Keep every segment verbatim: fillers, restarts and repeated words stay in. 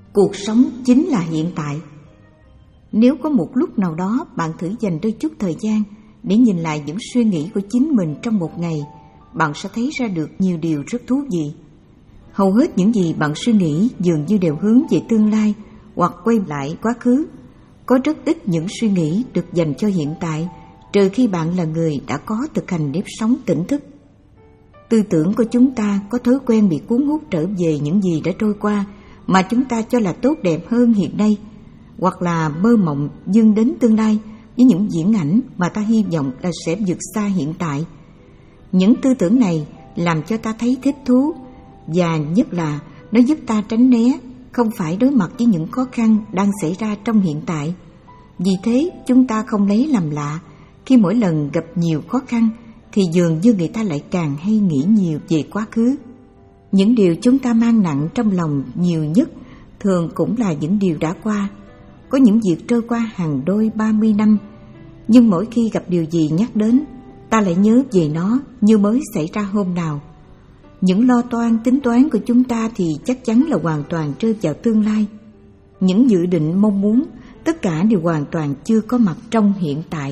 Cuộc sống chính là hiện tại. Nếu có một lúc nào đó bạn thử dành đôi chút thời gian để nhìn lại những suy nghĩ của chính mình trong một ngày, bạn sẽ thấy ra được nhiều điều rất thú vị. Hầu hết những gì bạn suy nghĩ dường như đều hướng về tương lai hoặc quay lại quá khứ. Có rất ít những suy nghĩ được dành cho hiện tại, trừ khi bạn là người đã có thực hành nếp sống tỉnh thức. Tư tưởng của chúng ta có thói quen bị cuốn hút trở về những gì đã trôi qua mà chúng ta cho là tốt đẹp hơn hiện nay, hoặc là mơ mộng dâng đến tương lai với những viễn ảnh mà ta hy vọng là sẽ vượt xa hiện tại. Những tư tưởng này làm cho ta thấy thích thú, và nhất là nó giúp ta tránh né, không phải đối mặt với những khó khăn đang xảy ra trong hiện tại. Vì thế chúng ta không lấy làm lạ khi mỗi lần gặp nhiều khó khăn thì dường như người ta lại càng hay nghĩ nhiều về quá khứ. Những điều chúng ta mang nặng trong lòng nhiều nhất thường cũng là những điều đã qua. Có những việc trôi qua hàng đôi ba mươi năm, nhưng mỗi khi gặp điều gì nhắc đến, ta lại nhớ về nó như mới xảy ra hôm nào. Những lo toan tính toán của chúng ta thì chắc chắn là hoàn toàn rơi vào tương lai. Những dự định mong muốn, tất cả đều hoàn toàn chưa có mặt trong hiện tại.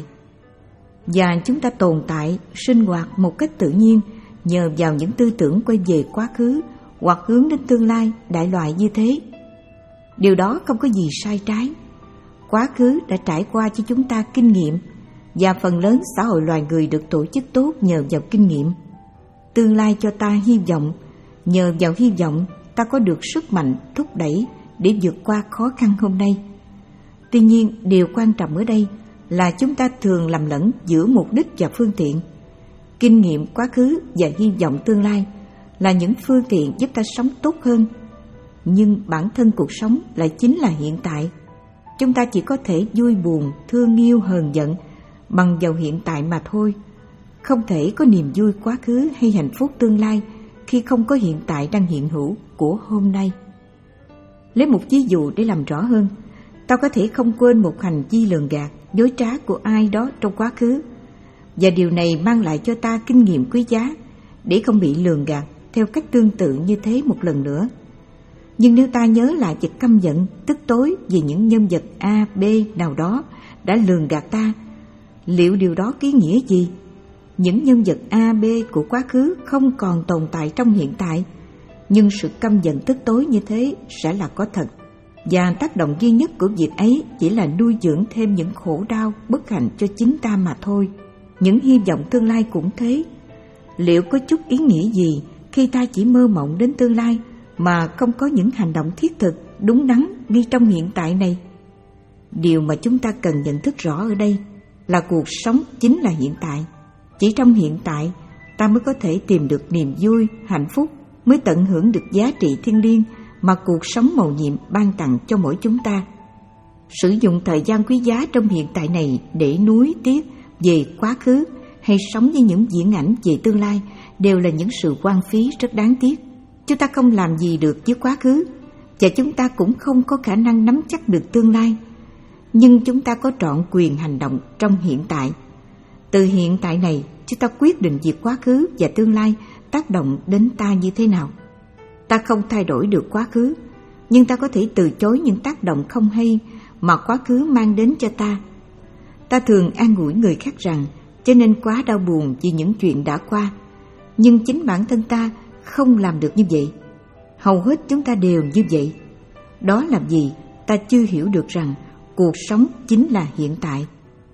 Và chúng ta tồn tại, sinh hoạt một cách tự nhiên nhờ vào những tư tưởng quay về quá khứ hoặc hướng đến tương lai đại loại như thế. Điều đó không có gì sai trái. Quá khứ đã trải qua cho chúng ta kinh nghiệm, và phần lớn xã hội loài người được tổ chức tốt nhờ vào kinh nghiệm. Tương lai cho ta hy vọng, nhờ vào hy vọng ta có được sức mạnh thúc đẩy để vượt qua khó khăn hôm nay. Tuy nhiên, điều quan trọng ở đây là chúng ta thường lầm lẫn giữa mục đích và phương tiện. Kinh nghiệm quá khứ và hy vọng tương lai là những phương tiện giúp ta sống tốt hơn, nhưng bản thân cuộc sống lại chính là hiện tại. Chúng ta chỉ có thể vui buồn, thương yêu, hờn giận bằng vào hiện tại mà thôi. Không thể có niềm vui quá khứ hay hạnh phúc tương lai khi không có hiện tại đang hiện hữu của hôm nay. Lấy một ví dụ để làm rõ hơn, ta có thể không quên một hành vi lường gạt, dối trá của ai đó trong quá khứ, và điều này mang lại cho ta kinh nghiệm quý giá để không bị lường gạt theo cách tương tự như thế một lần nữa. Nhưng nếu ta nhớ lại việc căm giận, tức tối vì những nhân vật A, B nào đó đã lường gạt ta, liệu điều đó có ý nghĩa gì? Những nhân vật A, B của quá khứ không còn tồn tại trong hiện tại, nhưng sự căm giận tức tối như thế sẽ là có thật, và tác động duy nhất của việc ấy chỉ là nuôi dưỡng thêm những khổ đau, bất hạnh cho chính ta mà thôi. Những hy vọng tương lai cũng thế. Liệu có chút ý nghĩa gì khi ta chỉ mơ mộng đến tương lai mà không có những hành động thiết thực, đúng đắn ngay trong hiện tại này? Điều mà chúng ta cần nhận thức rõ ở đây là cuộc sống chính là hiện tại. Chỉ trong hiện tại, ta mới có thể tìm được niềm vui, hạnh phúc, mới tận hưởng được giá trị thiêng liêng mà cuộc sống mầu nhiệm ban tặng cho mỗi chúng ta. Sử dụng thời gian quý giá trong hiện tại này để nuối tiếc về quá khứ hay sống với những viễn ảnh về tương lai đều là những sự hoang phí rất đáng tiếc. Chúng ta không làm gì được với quá khứ, và chúng ta cũng không có khả năng nắm chắc được tương lai. Nhưng chúng ta có trọn quyền hành động trong hiện tại. Từ hiện tại này, chúng ta quyết định việc quá khứ và tương lai tác động đến ta như thế nào. Ta không thay đổi được quá khứ, nhưng ta có thể từ chối những tác động không hay mà quá khứ mang đến cho ta. Ta thường an ủi người khác rằng cho nên quá đau buồn vì những chuyện đã qua, nhưng chính bản thân ta không làm được như vậy. Hầu hết chúng ta đều như vậy. Đó là vì ta chưa hiểu được rằng cuộc sống chính là hiện tại.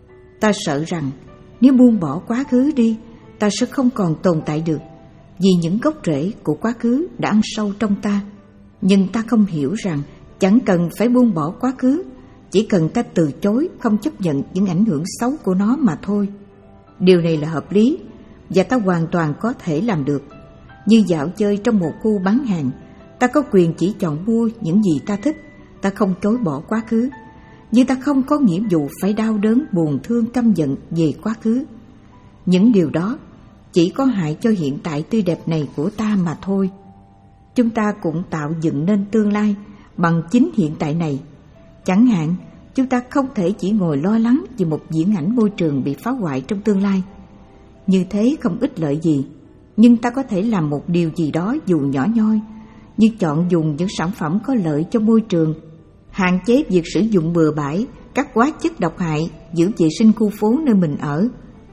Ta sợ rằng nếu buông bỏ quá khứ đi, ta sẽ không còn tồn tại được, vì những gốc rễ của quá khứ đã ăn sâu trong ta. Nhưng ta không hiểu rằng chẳng cần phải buông bỏ quá khứ, chỉ cần ta từ chối, không chấp nhận những ảnh hưởng xấu của nó mà thôi. Điều này là hợp lý, và ta hoàn toàn có thể làm được. Như dạo chơi trong một khu bán hàng, ta có quyền chỉ chọn mua những gì ta thích, ta không chối bỏ quá khứ. Nhưng ta không có nghĩa vụ phải đau đớn, buồn thương, căm giận về quá khứ. Những điều đó chỉ có hại cho hiện tại tươi đẹp này của ta mà thôi. Chúng ta cũng tạo dựng nên tương lai bằng chính hiện tại này. Chẳng hạn, chúng ta không thể chỉ ngồi lo lắng về một viễn ảnh môi trường bị phá hoại trong tương lai. Như thế không ích lợi gì, nhưng ta có thể làm một điều gì đó dù nhỏ nhoi, như chọn dùng những sản phẩm có lợi cho môi trường, hạn chế việc sử dụng bừa bãi các hóa chất độc hại, giữ vệ sinh khu phố nơi mình ở.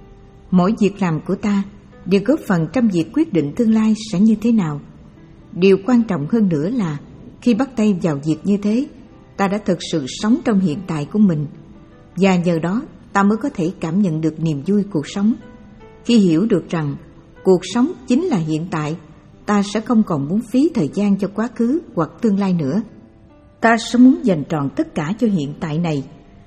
Mỗi việc làm của ta đều góp phần trong việc quyết định tương lai sẽ như thế nào. Điều quan trọng hơn nữa là khi bắt tay vào việc như thế, ta đã thực sự sống trong hiện tại của mình, và nhờ đó ta mới có thể cảm nhận được niềm vui cuộc sống. Khi hiểu được rằng cuộc sống chính là hiện tại, ta sẽ không còn muốn phí thời gian cho quá khứ hoặc tương lai nữa. Ta sẽ muốn dành trọn tất cả cho hiện tại này,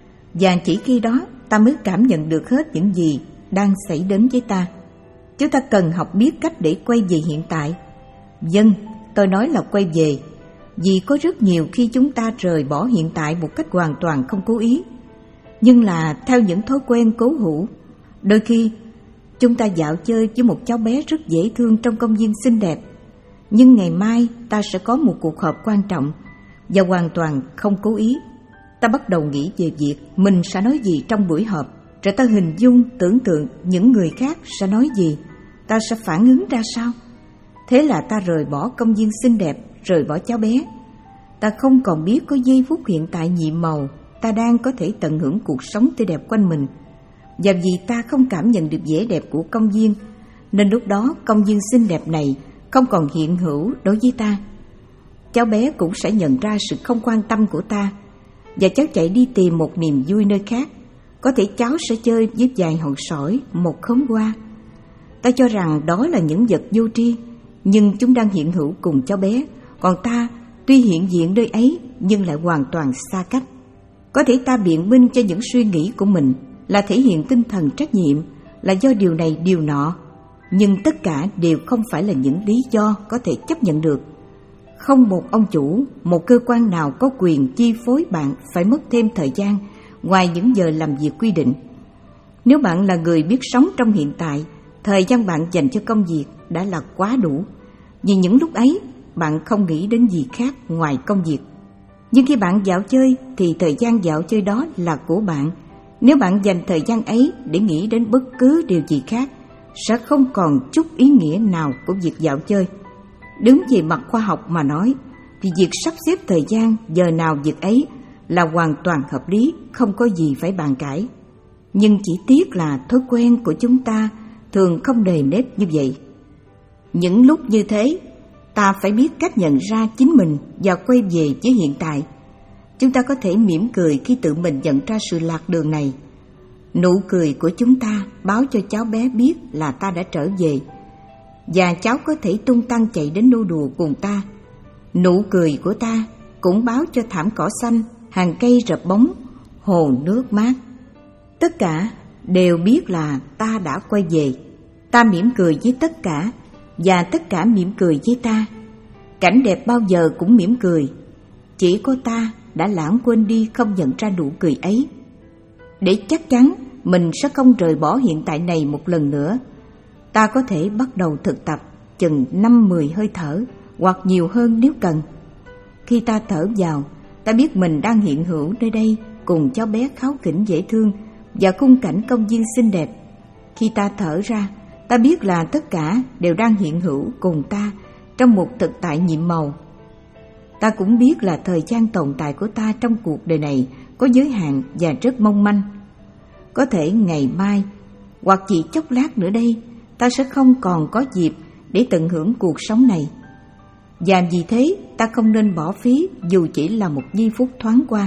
và chỉ khi đó ta mới cảm nhận được hết những gì đang xảy đến với ta. Chúng ta cần học biết cách để quay về hiện tại. Vâng, tôi nói là quay về, vì có rất nhiều khi chúng ta rời bỏ hiện tại một cách hoàn toàn không cố ý, nhưng là theo những thói quen cố hữu. Đôi khi chúng ta dạo chơi với một cháu bé rất dễ thương trong công viên xinh đẹp, nhưng ngày mai ta sẽ có một cuộc họp quan trọng, và hoàn toàn không cố ý, ta bắt đầu nghĩ về việc mình sẽ nói gì trong buổi họp, rồi ta hình dung tưởng tượng những người khác sẽ nói gì, ta sẽ phản ứng ra sao. Thế là ta rời bỏ công viên xinh đẹp, rời bỏ cháu bé. Ta không còn biết có giây phút hiện tại nhiệm màu, ta đang có thể tận hưởng cuộc sống tươi đẹp quanh mình. Và vì ta không cảm nhận được vẻ đẹp của công viên, nên lúc đó công viên xinh đẹp này không còn hiện hữu đối với ta. Cháu bé cũng sẽ nhận ra sự không quan tâm của ta, và cháu chạy đi tìm một niềm vui nơi khác. Có thể cháu sẽ chơi với vài hòn sỏi, một khóm hoa. Ta cho rằng đó là những vật vô tri, nhưng chúng đang hiện hữu cùng cháu bé, còn ta tuy hiện diện nơi ấy nhưng lại hoàn toàn xa cách. Có thể ta biện minh cho những suy nghĩ của mình là thể hiện tinh thần trách nhiệm, là do điều này điều nọ, nhưng tất cả đều không phải là những lý do có thể chấp nhận được. Không một ông chủ, một cơ quan nào có quyền chi phối bạn phải mất thêm thời gian ngoài những giờ làm việc quy định. Nếu bạn là người biết sống trong hiện tại, thời gian bạn dành cho công việc đã là quá đủ, vì những lúc ấy bạn không nghĩ đến gì khác ngoài công việc. Nhưng khi bạn dạo chơi thì thời gian dạo chơi đó là của bạn. Nếu bạn dành thời gian ấy để nghĩ đến bất cứ điều gì khác, sẽ không còn chút ý nghĩa nào của việc dạo chơi. Đứng về mặt khoa học mà nói, thì việc sắp xếp thời gian giờ nào việc ấy là hoàn toàn hợp lý, không có gì phải bàn cãi. Nhưng chỉ tiếc là thói quen của chúng ta thường không nề nếp như vậy. Những lúc như thế, ta phải biết cách nhận ra chính mình và quay về với hiện tại. Chúng ta có thể mỉm cười khi tự mình nhận ra sự lạc đường này. Nụ cười của chúng ta báo cho cháu bé biết là ta đã trở về, và cháu có thể tung tăng chạy đến nô đùa cùng ta. Nụ cười của ta cũng báo cho thảm cỏ xanh, hàng cây rợp bóng, hồ nước mát. Tất cả đều biết là ta đã quay về. Ta mỉm cười với tất cả, và tất cả mỉm cười với ta. Cảnh đẹp bao giờ cũng mỉm cười, chỉ có ta đã lãng quên đi không nhận ra nụ cười ấy. Để chắc chắn mình sẽ không rời bỏ hiện tại này một lần nữa, ta có thể bắt đầu thực tập chừng năm mười hơi thở, hoặc nhiều hơn nếu cần. Khi ta thở vào, ta biết mình đang hiện hữu nơi đây cùng cháu bé kháu khỉnh dễ thương và khung cảnh công viên xinh đẹp. Khi ta thở ra, ta biết là tất cả đều đang hiện hữu cùng ta trong một thực tại nhiệm màu. Ta cũng biết là thời gian tồn tại của ta trong cuộc đời này có giới hạn và rất mong manh. Có thể ngày mai hoặc chỉ chốc lát nữa đây, ta sẽ không còn có dịp để tận hưởng cuộc sống này. Và vì thế, ta không nên bỏ phí dù chỉ là một giây phút thoáng qua.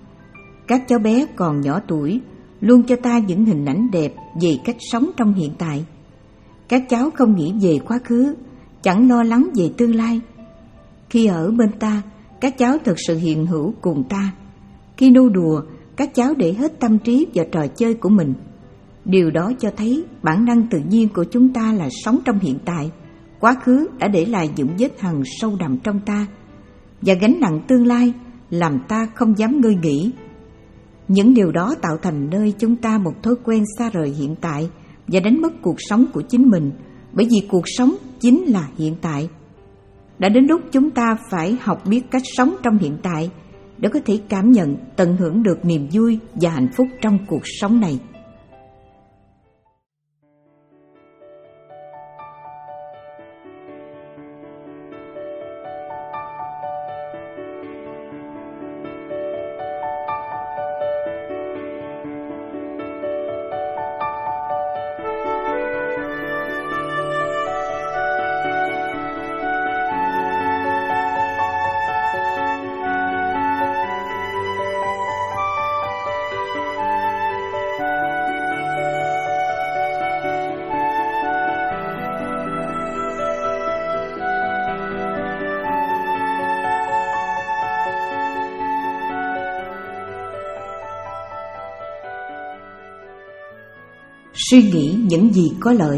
Các cháu bé còn nhỏ tuổi luôn cho ta những hình ảnh đẹp về cách sống trong hiện tại. Các cháu không nghĩ về quá khứ, chẳng lo lắng về tương lai. Khi ở bên ta, các cháu thực sự hiện hữu cùng ta. Khi nô đùa, các cháu để hết tâm trí vào trò chơi của mình. Điều đó cho thấy bản năng tự nhiên của chúng ta là sống trong hiện tại. Quá khứ đã để lại những vết hằn sâu đậm trong ta, và gánh nặng tương lai làm ta không dám ngơi nghỉ. Những điều đó tạo thành nơi chúng ta một thói quen xa rời hiện tại và đánh mất cuộc sống của chính mình, bởi vì cuộc sống chính là hiện tại. Đã đến lúc chúng ta phải học biết cách sống trong hiện tại để có thể cảm nhận, tận hưởng được niềm vui và hạnh phúc trong cuộc sống này. Suy nghĩ những gì có lợi.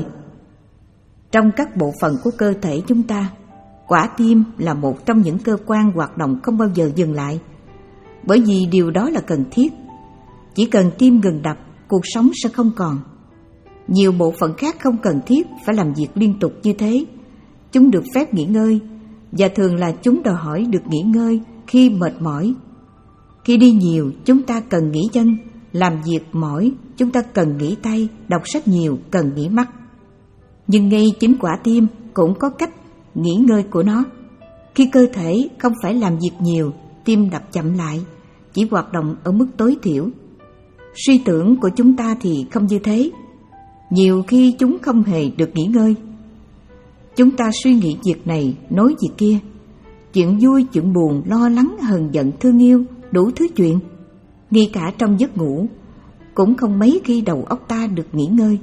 Trong các bộ phận của cơ thể chúng ta, quả tim là một trong những cơ quan hoạt động không bao giờ dừng lại, bởi vì điều đó là cần thiết. Chỉ cần tim ngừng đập, cuộc sống sẽ không còn. Nhiều bộ phận khác không cần thiết phải làm việc liên tục như thế. Chúng được phép nghỉ ngơi, và thường là chúng đòi hỏi được nghỉ ngơi khi mệt mỏi. Khi đi nhiều, chúng ta cần nghỉ chân, làm việc mỏi, chúng ta cần nghỉ tay, đọc sách nhiều, cần nghỉ mắt. Nhưng ngay chính quả tim cũng có cách nghỉ ngơi của nó. Khi cơ thể không phải làm việc nhiều, tim đập chậm lại, chỉ hoạt động ở mức tối thiểu. Suy tưởng của chúng ta thì không như thế. Nhiều khi chúng không hề được nghỉ ngơi. Chúng ta suy nghĩ việc này, nói việc kia, chuyện vui, chuyện buồn, lo lắng, hờn giận, thương yêu, đủ thứ chuyện. Ngay cả trong giấc ngủ, cũng không mấy khi đầu óc ta được nghỉ ngơi.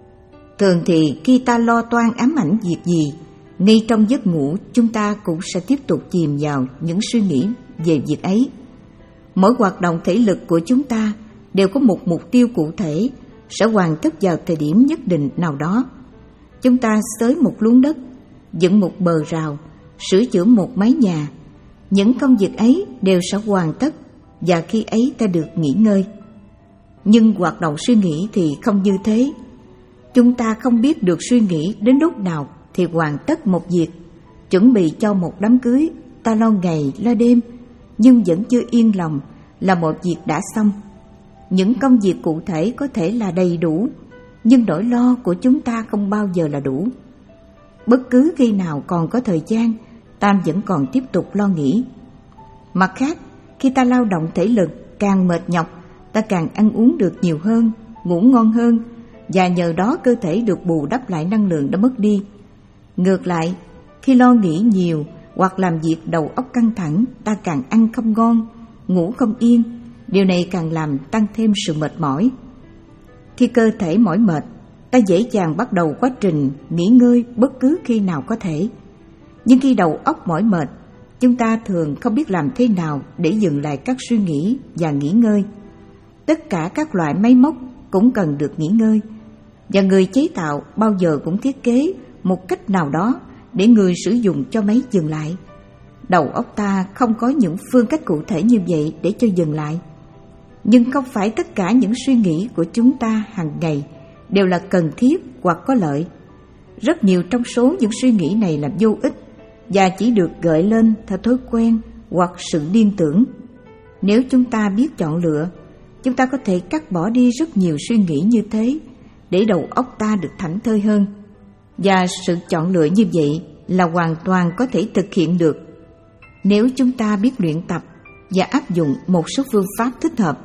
Thường thì khi ta lo toan ám ảnh việc gì, ngay trong giấc ngủ chúng ta cũng sẽ tiếp tục chìm vào những suy nghĩ về việc ấy. Mỗi hoạt động thể lực của chúng ta đều có một mục tiêu cụ thể, sẽ hoàn tất vào thời điểm nhất định nào đó. Chúng ta xới một luống đất, dựng một bờ rào, sửa chữa một mái nhà. Những công việc ấy đều sẽ hoàn tất, và khi ấy ta được nghỉ ngơi. Nhưng hoạt động suy nghĩ thì không như thế. Chúng ta không biết được suy nghĩ đến lúc nào thì hoàn tất một việc. Chuẩn bị cho một đám cưới, ta lo ngày lo đêm, nhưng vẫn chưa yên lòng là một việc đã xong. Những công việc cụ thể có thể là đầy đủ, nhưng nỗi lo của chúng ta không bao giờ là đủ. Bất cứ khi nào còn có thời gian, ta vẫn còn tiếp tục lo nghĩ. Mặt khác, khi ta lao động thể lực, càng mệt nhọc, ta càng ăn uống được nhiều hơn, ngủ ngon hơn, và nhờ đó cơ thể được bù đắp lại năng lượng đã mất đi. Ngược lại, khi lo nghĩ nhiều hoặc làm việc đầu óc căng thẳng, ta càng ăn không ngon, ngủ không yên. Điều này càng làm tăng thêm sự mệt mỏi. Khi cơ thể mỏi mệt, ta dễ dàng bắt đầu quá trình nghỉ ngơi bất cứ khi nào có thể. Nhưng khi đầu óc mỏi mệt, chúng ta thường không biết làm thế nào để dừng lại các suy nghĩ và nghỉ ngơi. Tất cả các loại máy móc cũng cần được nghỉ ngơi, và người chế tạo bao giờ cũng thiết kế một cách nào đó để người sử dụng cho máy dừng lại. Đầu óc ta không có những phương cách cụ thể như vậy để cho dừng lại. Nhưng không phải tất cả những suy nghĩ của chúng ta hàng ngày đều là cần thiết hoặc có lợi. Rất nhiều trong số những suy nghĩ này là vô ích và chỉ được gợi lên theo thói quen hoặc sự liên tưởng. Nếu chúng ta biết chọn lựa, chúng ta có thể cắt bỏ đi rất nhiều suy nghĩ như thế để đầu óc ta được thảnh thơi hơn. Và sự chọn lựa như vậy là hoàn toàn có thể thực hiện được nếu chúng ta biết luyện tập và áp dụng một số phương pháp thích hợp.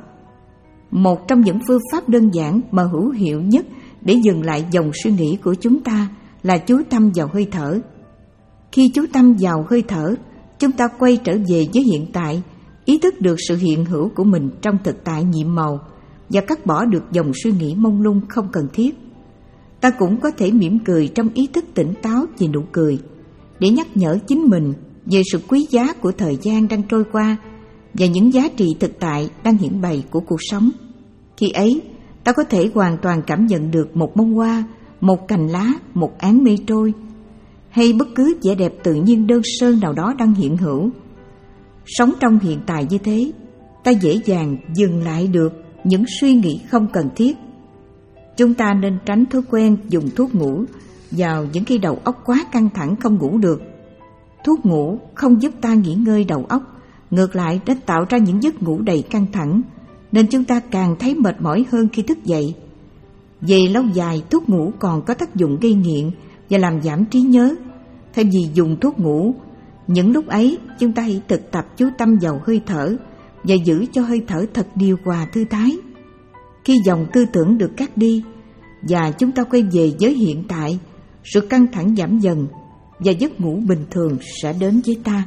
Một trong những phương pháp đơn giản mà hữu hiệu nhất để dừng lại dòng suy nghĩ của chúng ta là chú tâm vào hơi thở. Khi chú tâm vào hơi thở, chúng ta quay trở về với hiện tại, ý thức được sự hiện hữu của mình trong thực tại nhiệm màu và cắt bỏ được dòng suy nghĩ mông lung không cần thiết. Ta cũng có thể mỉm cười trong ý thức tỉnh táo về nụ cười, để nhắc nhở chính mình về sự quý giá của thời gian đang trôi qua và những giá trị thực tại đang hiển bày của cuộc sống. Khi ấy, ta có thể hoàn toàn cảm nhận được một bông hoa, một cành lá, một áng mây trôi, hay bất cứ vẻ đẹp tự nhiên đơn sơ nào đó đang hiện hữu. Sống trong hiện tại như thế, ta dễ dàng dừng lại được những suy nghĩ không cần thiết. Chúng ta nên tránh thói quen dùng thuốc ngủ vào những khi đầu óc quá căng thẳng không ngủ được. Thuốc ngủ không giúp ta nghỉ ngơi đầu óc, ngược lại đã tạo ra những giấc ngủ đầy căng thẳng, nên chúng ta càng thấy mệt mỏi hơn khi thức dậy. Về lâu dài, thuốc ngủ còn có tác dụng gây nghiện và làm giảm trí nhớ. Thay vì dùng thuốc ngủ, những lúc ấy chúng ta hãy thực tập chú tâm vào hơi thở và giữ cho hơi thở thật điều hòa thư thái. Khi dòng tư tưởng được cắt đi và chúng ta quay về với hiện tại, sự căng thẳng giảm dần và giấc ngủ bình thường sẽ đến với ta.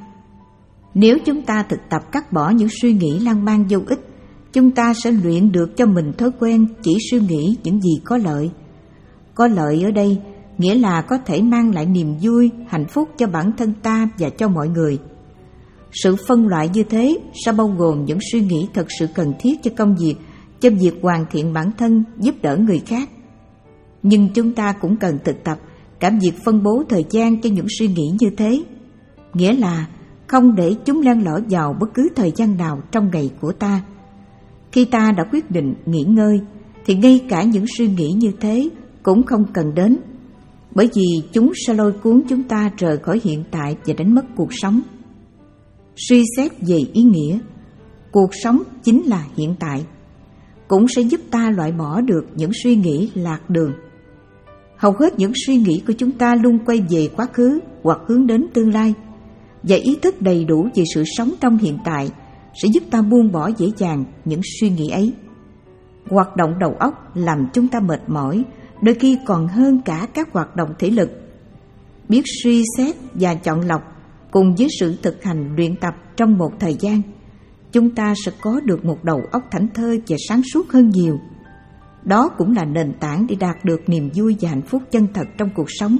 Nếu chúng ta thực tập cắt bỏ những suy nghĩ lan man vô ích, chúng ta sẽ luyện được cho mình thói quen chỉ suy nghĩ những gì có lợi. Có lợi ở đây nghĩa là có thể mang lại niềm vui, hạnh phúc cho bản thân ta và cho mọi người. Sự phân loại như thế sẽ bao gồm những suy nghĩ thật sự cần thiết cho công việc, cho việc hoàn thiện bản thân, giúp đỡ người khác. Nhưng chúng ta cũng cần thực tập cả việc phân bố thời gian cho những suy nghĩ như thế, nghĩa là không để chúng len lỏi vào bất cứ thời gian nào trong ngày của ta. Khi ta đã quyết định nghỉ ngơi, thì ngay cả những suy nghĩ như thế cũng không cần đến, bởi vì chúng sẽ lôi cuốn chúng ta rời khỏi hiện tại và đánh mất cuộc sống. Suy xét về ý nghĩa, cuộc sống chính là hiện tại, cũng sẽ giúp ta loại bỏ được những suy nghĩ lạc đường. Hầu hết những suy nghĩ của chúng ta luôn quay về quá khứ hoặc hướng đến tương lai, và ý thức đầy đủ về sự sống trong hiện tại sẽ giúp ta buông bỏ dễ dàng những suy nghĩ ấy. Hoạt động đầu óc làm chúng ta mệt mỏi, đôi khi còn hơn cả các hoạt động thể lực. Biết suy xét và chọn lọc cùng với sự thực hành luyện tập trong một thời gian, chúng ta sẽ có được một đầu óc thảnh thơi và sáng suốt hơn nhiều. Đó cũng là nền tảng để đạt được niềm vui và hạnh phúc chân thật trong cuộc sống.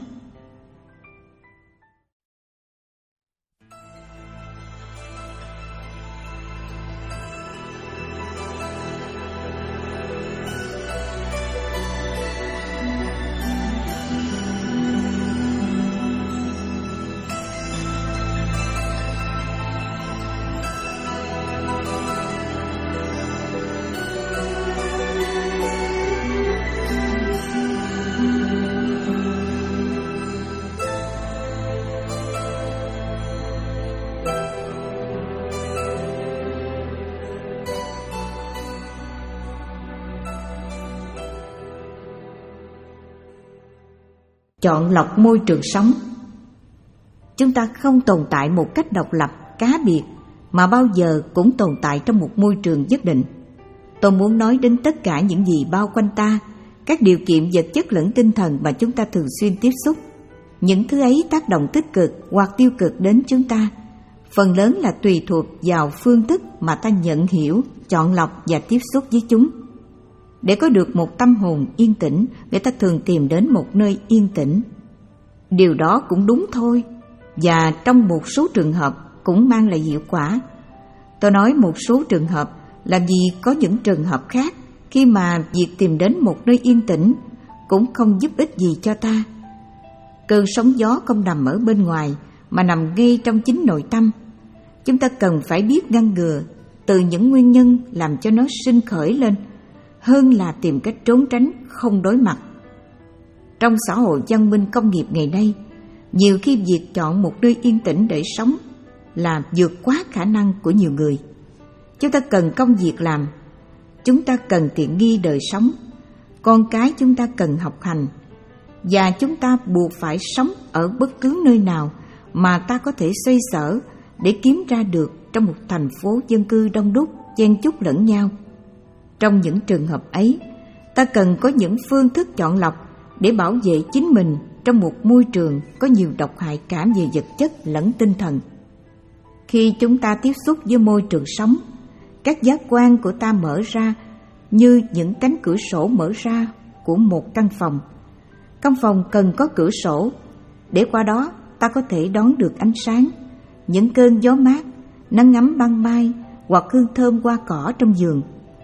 Chọn lọc môi trường sống. Chúng ta không tồn tại một cách độc lập, cá biệt, mà bao giờ cũng tồn tại trong một môi trường nhất định. Tôi muốn nói đến tất cả những gì bao quanh ta, các điều kiện vật chất lẫn tinh thần mà chúng ta thường xuyên tiếp xúc. Những thứ ấy tác động tích cực hoặc tiêu cực đến chúng ta, phần lớn là tùy thuộc vào phương thức mà ta nhận hiểu, chọn lọc và tiếp xúc với chúng. Để có được một tâm hồn yên tĩnh, người ta thường tìm đến một nơi yên tĩnh. Điều đó cũng đúng thôi, và trong một số trường hợp cũng mang lại hiệu quả. Tôi nói một số trường hợp là vì có những trường hợp khác, khi mà việc tìm đến một nơi yên tĩnh cũng không giúp ích gì cho ta. Cơn sóng gió không nằm ở bên ngoài, mà nằm ngay trong chính nội tâm. Chúng ta cần phải biết ngăn ngừa từ những nguyên nhân làm cho nó sinh khởi lên, hơn là tìm cách trốn tránh, không đối mặt. Trong xã hội văn minh công nghiệp ngày nay, nhiều khi việc chọn một nơi yên tĩnh để sống là vượt quá khả năng của nhiều người. Chúng ta cần công việc làm, chúng ta cần tiện nghi đời sống, con cái chúng ta cần học hành, và chúng ta buộc phải sống ở bất cứ nơi nào mà ta có thể xoay sở để kiếm ra được trong một thành phố dân cư đông đúc, chen chúc lẫn nhau. Trong những trường hợp ấy, ta cần có những phương thức chọn lọc để bảo vệ chính mình trong một môi trường có nhiều độc hại cả về vật chất lẫn tinh thần. Khi chúng ta tiếp xúc với môi trường sống, các giác quan của ta mở ra như những cánh cửa sổ mở ra của một căn phòng. Căn phòng cần có cửa sổ, để qua đó ta có thể đón được ánh sáng, những cơn gió mát, nắng ấm ban mai hoặc hương thơm hoa cỏ trong vườn.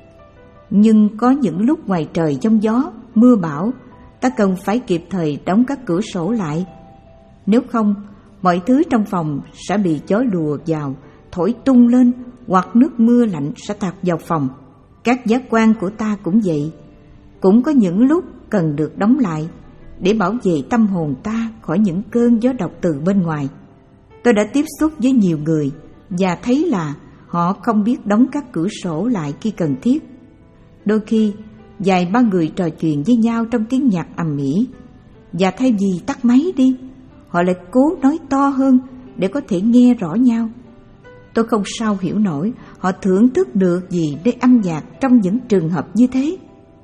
Nhưng có những lúc ngoài trời giông gió, mưa bão, ta cần phải kịp thời đóng các cửa sổ lại. Nếu không, mọi thứ trong phòng sẽ bị gió lùa vào, thổi tung lên, hoặc nước mưa lạnh sẽ tạt vào phòng. Các giác quan của ta cũng vậy, cũng có những lúc cần được đóng lại để bảo vệ tâm hồn ta khỏi những cơn gió độc từ bên ngoài. Tôi đã tiếp xúc với nhiều người và thấy là họ không biết đóng các cửa sổ lại khi cần thiết. Đôi khi, vài ba người trò chuyện với nhau trong tiếng nhạc ầm ĩ, và thay vì tắt máy đi, họ lại cố nói to hơn để có thể nghe rõ nhau. Tôi không sao hiểu nổi họ thưởng thức được gì để âm nhạc trong những trường hợp như thế.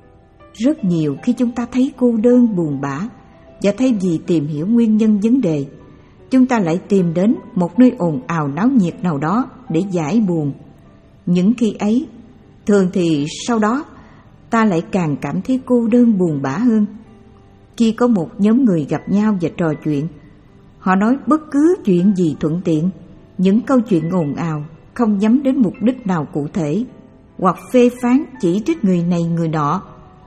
Rất nhiều khi chúng ta thấy cô đơn buồn bã, và thay vì tìm hiểu nguyên nhân vấn đề, chúng ta lại tìm đến một nơi ồn ào náo nhiệt nào đó để giải buồn. Những khi ấy, thường thì sau đó ta lại càng cảm thấy cô đơn buồn bã hơn. Khi có một nhóm người gặp nhau và trò chuyện, họ nói bất cứ chuyện gì thuận tiện, những câu chuyện ồn ào không nhắm đến mục đích nào cụ thể, hoặc phê phán chỉ trích người này người nọ.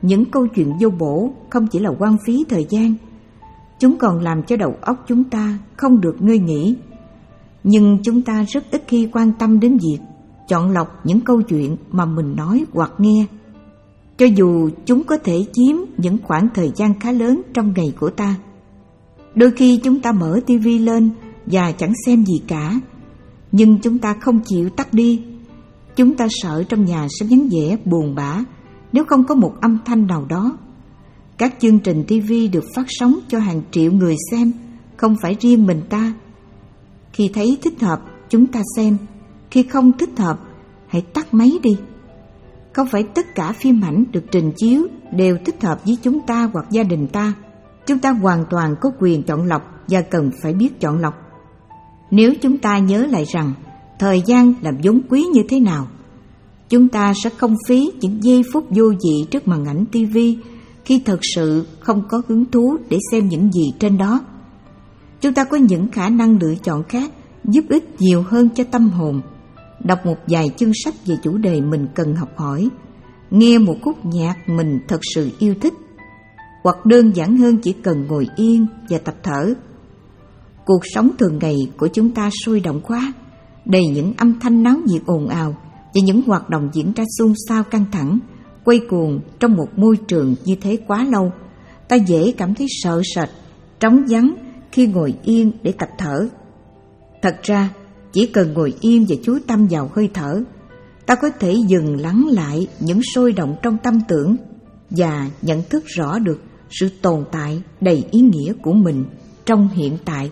những câu chuyện vô bổ không chỉ là hoang phí thời gian, chúng còn làm cho đầu óc chúng ta không được ngơi nghỉ. Nhưng chúng ta rất ít khi quan tâm đến việc chọn lọc những câu chuyện mà mình nói hoặc nghe, cho dù chúng có thể chiếm những khoảng thời gian khá lớn trong ngày của ta. Đôi khi chúng ta mở tivi lên và chẳng xem gì cả, nhưng chúng ta không chịu tắt đi. Chúng ta sợ trong nhà sẽ vắng vẻ buồn bã nếu không có một âm thanh nào đó. Các chương trình tivi được phát sóng cho hàng triệu người xem, không phải riêng mình ta. Khi thấy thích hợp, chúng ta xem. Khi không thích hợp, hãy tắt máy đi. Không phải tất cả phim ảnh được trình chiếu đều thích hợp với chúng ta hoặc gia đình ta. Chúng ta hoàn toàn có quyền chọn lọc và cần phải biết chọn lọc. Nếu chúng ta nhớ lại rằng thời gian là vốn quý như thế nào, chúng ta sẽ không phí những giây phút vô vị trước màn ảnh tivi khi thật sự không có hứng thú để xem những gì trên đó. Chúng ta có những khả năng lựa chọn khác giúp ích nhiều hơn cho tâm hồn. Đọc một vài chương sách về chủ đề mình cần học hỏi, nghe một khúc nhạc mình thật sự yêu thích, hoặc đơn giản hơn chỉ cần ngồi yên và tập thở. Cuộc sống thường ngày của chúng ta sôi động quá, đầy những âm thanh náo nhiệt ồn ào và những hoạt động diễn ra xôn xao căng thẳng, quay cuồng trong một môi trường như thế quá lâu. Ta dễ cảm thấy sợ sệt, trống vắng khi ngồi yên để tập thở. Thật ra, chỉ cần ngồi yên và chú tâm vào hơi thở, ta có thể dừng lắng lại những sôi động trong tâm tưởng và nhận thức rõ được sự tồn tại đầy ý nghĩa của mình trong hiện tại.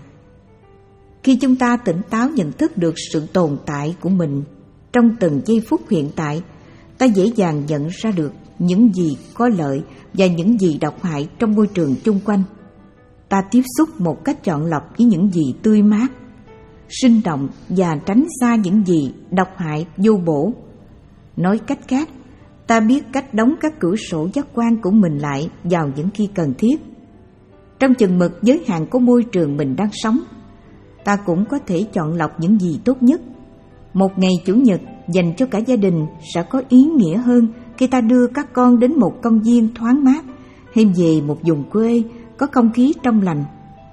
Khi chúng ta tỉnh táo nhận thức được sự tồn tại của mình trong từng giây phút hiện tại, ta dễ dàng nhận ra được những gì có lợi và những gì độc hại trong môi trường chung quanh. Ta tiếp xúc một cách chọn lọc với những gì tươi mát, sinh động và tránh xa những gì độc hại vô bổ. Nói cách khác, ta biết cách đóng các cửa sổ giác quan của mình lại vào những khi cần thiết. Trong chừng mực giới hạn của môi trường mình đang sống, ta cũng có thể chọn lọc những gì tốt nhất. Một ngày Chủ nhật dành cho cả gia đình sẽ có ý nghĩa hơn khi ta đưa các con đến một công viên thoáng mát hay về một vùng quê có không khí trong lành.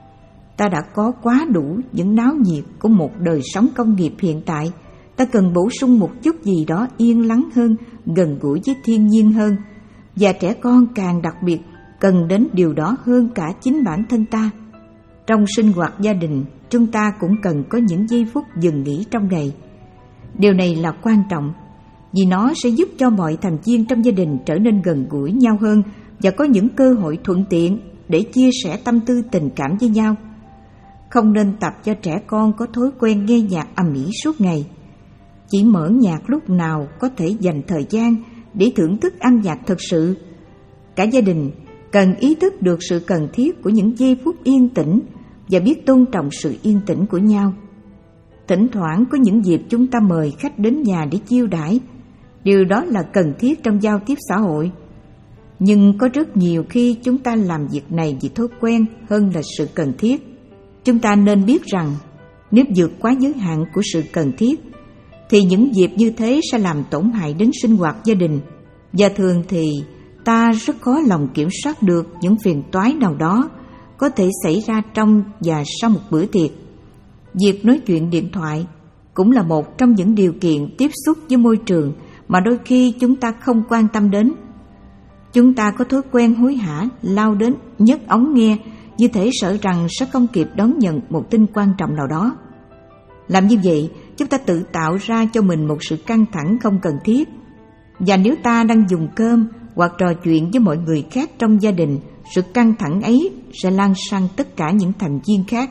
Ta đã có quá đủ những náo nhiệt của một đời sống công nghiệp hiện tại. Ta cần bổ sung một chút gì đó yên lắng hơn, gần gũi với thiên nhiên hơn. Và trẻ con càng đặc biệt cần đến điều đó hơn cả chính bản thân ta. Trong sinh hoạt gia đình, chúng ta cũng cần có những giây phút dừng nghỉ trong ngày. Điều này là quan trọng vì nó sẽ giúp cho mọi thành viên trong gia đình trở nên gần gũi nhau hơn và có những cơ hội thuận tiện để chia sẻ tâm tư tình cảm với nhau. Không nên tập cho trẻ con có thói quen nghe nhạc ầm ĩ suốt ngày. Chỉ mở nhạc lúc nào có thể dành thời gian để thưởng thức âm nhạc thực sự. Cả gia đình cần ý thức được sự cần thiết của những giây phút yên tĩnh và biết tôn trọng sự yên tĩnh của nhau. Thỉnh thoảng có những dịp chúng ta mời khách đến nhà để chiêu đãi. Điều đó là cần thiết trong giao tiếp xã hội. Nhưng có rất nhiều khi chúng ta làm việc này vì thói quen hơn là sự cần thiết. Chúng ta nên biết rằng nếu vượt quá giới hạn của sự cần thiết thì những dịp như thế sẽ làm tổn hại đến sinh hoạt gia đình. Và thường thì ta rất khó lòng kiểm soát được những phiền toái nào đó có thể xảy ra trong và sau một bữa tiệc. Việc nói chuyện điện thoại cũng là một trong những điều kiện tiếp xúc với môi trường mà đôi khi chúng ta không quan tâm đến. Chúng ta có thói quen hối hả lao đến nhấc ống nghe, như thể sợ rằng sẽ không kịp đón nhận một tin quan trọng nào đó. Làm như vậy, chúng ta tự tạo ra cho mình một sự căng thẳng không cần thiết. Và nếu ta đang dùng cơm hoặc trò chuyện với mọi người khác trong gia đình, sự căng thẳng ấy sẽ lan sang tất cả những thành viên khác.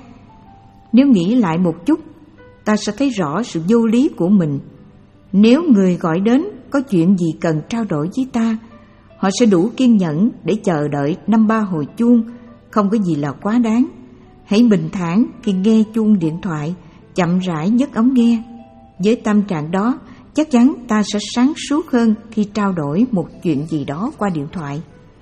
Nếu nghĩ lại một chút, ta sẽ thấy rõ sự vô lý của mình. Nếu người gọi đến có chuyện gì cần trao đổi với ta, họ sẽ đủ kiên nhẫn để chờ đợi năm ba hồi chuông, không có gì là quá đáng. Hãy bình thản khi nghe chuông điện thoại, chậm rãi nhấc ống nghe. Với tâm trạng đó, chắc chắn ta sẽ sáng suốt hơn khi trao đổi một chuyện gì đó qua điện thoại.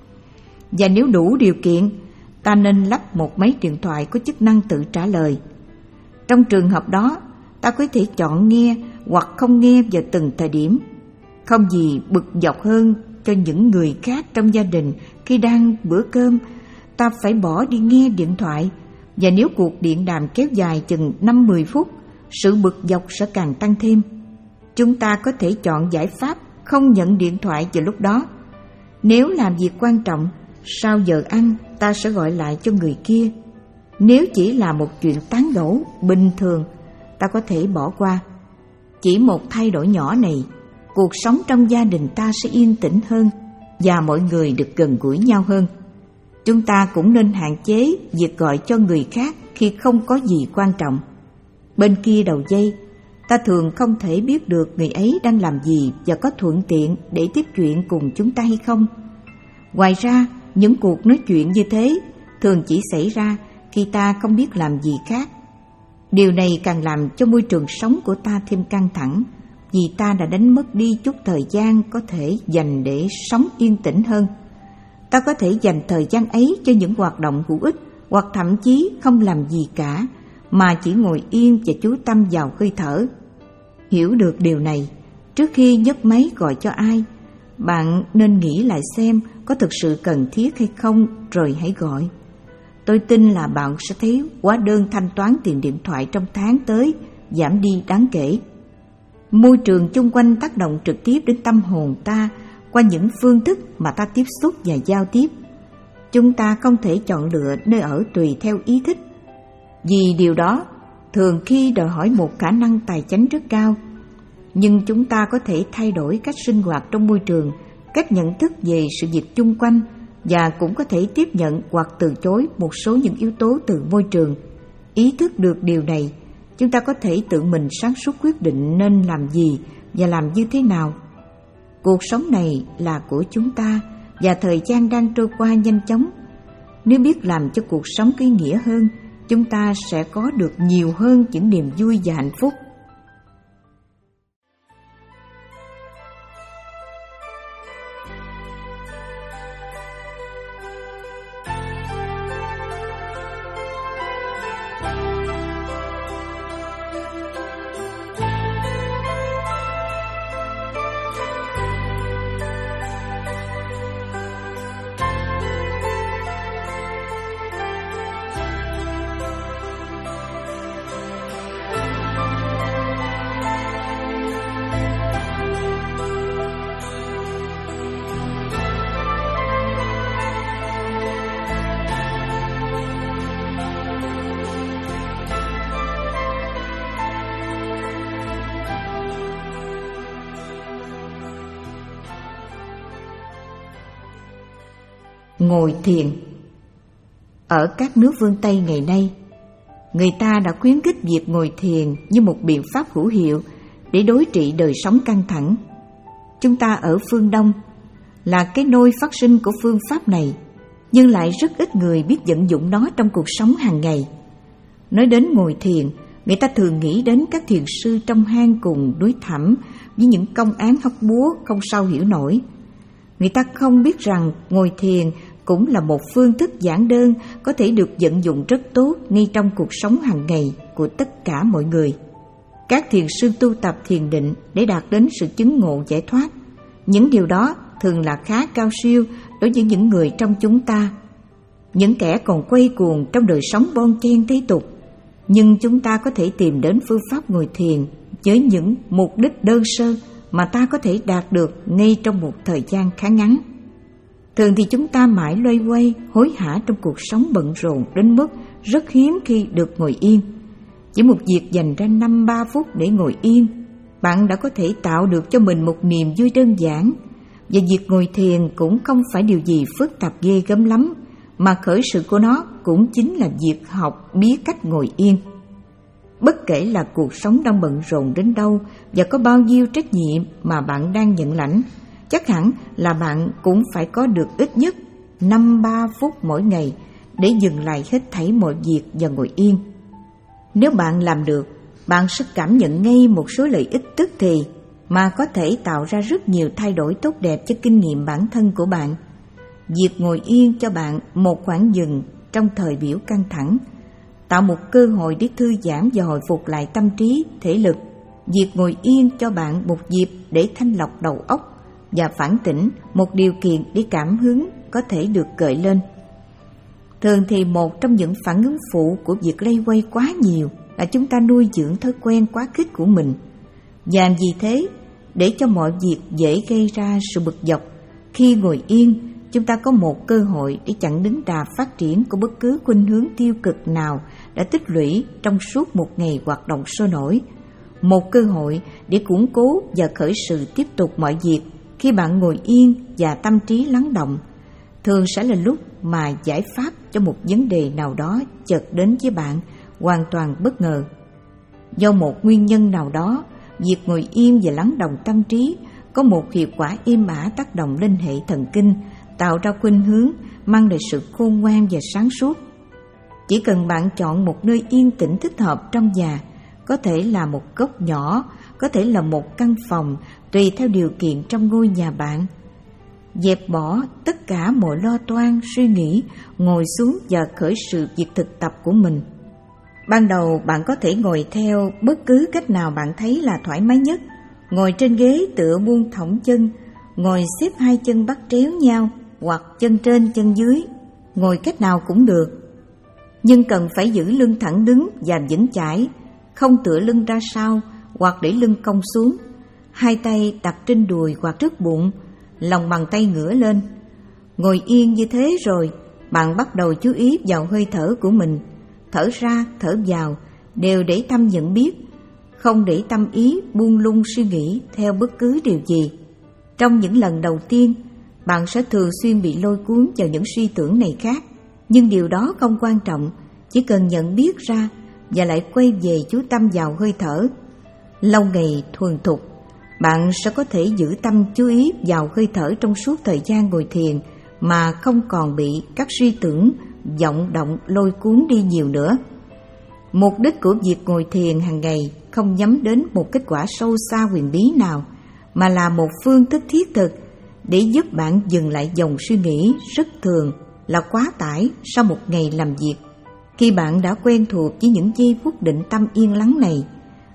Và nếu đủ điều kiện, ta nên lắp một máy điện thoại có chức năng tự trả lời. Trong trường hợp đó, ta có thể chọn nghe hoặc không nghe vào từng thời điểm. Không gì bực dọc hơn cho những người khác trong gia đình khi đang bữa cơm, ta phải bỏ đi nghe điện thoại. Và nếu cuộc điện đàm kéo dài chừng năm mười phút, sự bực dọc sẽ càng tăng thêm. Chúng ta có thể chọn giải pháp không nhận điện thoại vào lúc đó. Nếu làm việc quan trọng, sau giờ ăn ta sẽ gọi lại cho người kia. Nếu chỉ là một chuyện tán gẫu bình thường, ta có thể bỏ qua. Chỉ một thay đổi nhỏ này, cuộc sống trong gia đình ta sẽ yên tĩnh hơn và mọi người được gần gũi nhau hơn. Chúng ta cũng nên hạn chế việc gọi cho người khác khi không có gì quan trọng. Bên kia đầu dây, ta thường không thể biết được người ấy đang làm gì và có thuận tiện để tiếp chuyện cùng chúng ta hay không. Ngoài ra, những cuộc nói chuyện như thế thường chỉ xảy ra khi ta không biết làm gì khác. Điều này càng làm cho môi trường sống của ta thêm căng thẳng, vì ta đã đánh mất đi chút thời gian có thể dành để sống yên tĩnh hơn. Ta có thể dành thời gian ấy cho những hoạt động hữu ích, hoặc thậm chí không làm gì cả, mà chỉ ngồi yên và chú tâm vào hơi thở. Hiểu được điều này, trước khi nhấc máy gọi cho ai, bạn nên nghĩ lại xem có thực sự cần thiết hay không, rồi hãy gọi. Tôi tin là bạn sẽ thấy hóa đơn thanh toán tiền điện thoại trong tháng tới giảm đi đáng kể. Môi trường chung quanh tác động trực tiếp đến tâm hồn ta qua những phương thức mà ta tiếp xúc và giao tiếp. Chúng ta không thể chọn lựa nơi ở tùy theo ý thích, vì điều đó thường khi đòi hỏi một khả năng tài chánh rất cao. Nhưng chúng ta có thể thay đổi cách sinh hoạt trong môi trường, cách nhận thức về sự việc chung quanh, và cũng có thể tiếp nhận hoặc từ chối một số những yếu tố từ môi trường. Ý thức được điều này, chúng ta có thể tự mình sáng suốt quyết định nên làm gì và làm như thế nào. Cuộc sống này là của chúng ta, và thời gian đang trôi qua nhanh chóng. Nếu biết làm cho cuộc sống có ý nghĩa hơn, chúng ta sẽ có được nhiều hơn những niềm vui và hạnh phúc. Ngồi thiền. Ở các nước phương Tây ngày nay, người ta đã khuyến khích việc ngồi thiền như một biện pháp hữu hiệu để đối trị đời sống căng thẳng. Chúng ta ở phương Đông là cái nôi phát sinh của phương pháp này, nhưng lại rất ít người biết vận dụng nó trong cuộc sống hàng ngày. Nói đến ngồi thiền, người ta thường nghĩ đến các thiền sư trong hang cùng núi thẳm với những công án hóc búa không sao hiểu nổi. Người ta không biết rằng ngồi thiền cũng là một phương thức giản đơn có thể được vận dụng rất tốt ngay trong cuộc sống hàng ngày của tất cả mọi người. Các thiền sư tu tập thiền định để đạt đến sự chứng ngộ giải thoát. Những điều đó thường là khá cao siêu đối với những người trong chúng ta, những kẻ còn quay cuồng trong đời sống bon chen thế tục. Nhưng chúng ta có thể tìm đến phương pháp ngồi thiền với những mục đích đơn sơ mà ta có thể đạt được ngay trong một thời gian khá ngắn. Thường thì chúng ta mãi loay hoay, hối hả trong cuộc sống bận rộn đến mức rất hiếm khi được ngồi yên. Chỉ một việc dành ra năm ba phút để ngồi yên, bạn đã có thể tạo được cho mình một niềm vui đơn giản. Và việc ngồi thiền cũng không phải điều gì phức tạp ghê gớm lắm, mà khởi sự của nó cũng chính là việc học biết cách ngồi yên. Bất kể là cuộc sống đang bận rộn đến đâu và có bao nhiêu trách nhiệm mà bạn đang nhận lãnh, chắc hẳn là bạn cũng phải có được ít nhất năm ba phút mỗi ngày để dừng lại hết thảy mọi việc và ngồi yên. Nếu bạn làm được, bạn sẽ cảm nhận ngay một số lợi ích tức thì mà có thể tạo ra rất nhiều thay đổi tốt đẹp cho kinh nghiệm bản thân của bạn. Việc ngồi yên cho bạn một khoảng dừng trong thời biểu căng thẳng, tạo một cơ hội để thư giãn và hồi phục lại tâm trí, thể lực. Việc ngồi yên cho bạn một dịp để thanh lọc đầu óc, và phản tỉnh, một điều kiện để cảm hứng có thể được gợi lên. Thường thì một trong những phản ứng phụ của việc lay quay quá nhiều là chúng ta nuôi dưỡng thói quen quá khích của mình. Và vì thế, để cho mọi việc dễ gây ra sự bực dọc, khi ngồi yên, chúng ta có một cơ hội để chặn đứng đà phát triển của bất cứ khuynh hướng tiêu cực nào đã tích lũy trong suốt một ngày hoạt động sôi nổi. Một cơ hội để củng cố và khởi sự tiếp tục mọi việc khi bạn ngồi yên và tâm trí lắng động. Thường sẽ là lúc mà giải pháp cho một vấn đề nào đó chợt đến với bạn hoàn toàn bất ngờ. Do một nguyên nhân nào đó, việc ngồi yên và lắng động tâm trí có một hiệu quả êm ả tác động lên hệ thần kinh, tạo ra khuynh hướng, mang lại sự khôn ngoan và sáng suốt. Chỉ cần bạn chọn một nơi yên tĩnh thích hợp trong nhà, có thể là một góc nhỏ, có thể là một căn phòng, tùy theo điều kiện trong ngôi nhà bạn. Dẹp bỏ tất cả mọi lo toan, suy nghĩ, ngồi xuống và khởi sự việc thực tập của mình. Ban đầu bạn có thể ngồi theo bất cứ cách nào bạn thấy là thoải mái nhất. Ngồi trên ghế tựa buông thõng chân, ngồi xếp hai chân bắt chéo nhau, hoặc chân trên chân dưới, ngồi cách nào cũng được. Nhưng cần phải giữ lưng thẳng đứng và vững chãi, không tựa lưng ra sau hoặc để lưng cong xuống. Hai tay đặt trên đùi hoặc trước bụng, lòng bàn tay ngửa lên. Ngồi yên như thế rồi, bạn bắt đầu chú ý vào hơi thở của mình. Thở ra, thở vào, đều để tâm nhận biết, không để tâm ý buông lung suy nghĩ theo bất cứ điều gì. Trong những lần đầu tiên, bạn sẽ thường xuyên bị lôi cuốn vào những suy tưởng này khác, nhưng điều đó không quan trọng, chỉ cần nhận biết ra và lại quay về chú tâm vào hơi thở. Lâu ngày thuần thục, bạn sẽ có thể giữ tâm chú ý vào hơi thở trong suốt thời gian ngồi thiền mà không còn bị các suy tưởng, vọng động lôi cuốn đi nhiều nữa. Mục đích của việc ngồi thiền hàng ngày không nhắm đến một kết quả sâu xa huyền bí nào, mà là một phương thức thiết thực để giúp bạn dừng lại dòng suy nghĩ rất thường là quá tải sau một ngày làm việc. Khi bạn đã quen thuộc với những giây phút định tâm yên lắng này,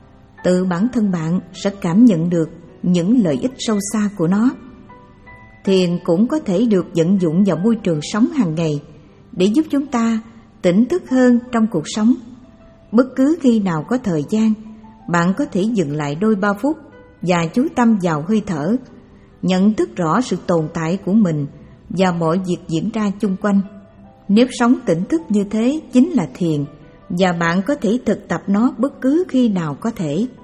tự bản thân bạn sẽ cảm nhận được những lợi ích sâu xa của nó. Thiền cũng có thể được vận dụng vào môi trường sống hàng ngày để giúp chúng ta tỉnh thức hơn trong cuộc sống. Bất cứ khi nào có thời gian, bạn có thể dừng lại đôi ba phút và chú tâm vào hơi thở, nhận thức rõ sự tồn tại của mình và mọi việc diễn ra chung quanh. Nếu sống tỉnh thức như thế chính là thiền, và bạn có thể thực tập nó bất cứ khi nào có thể.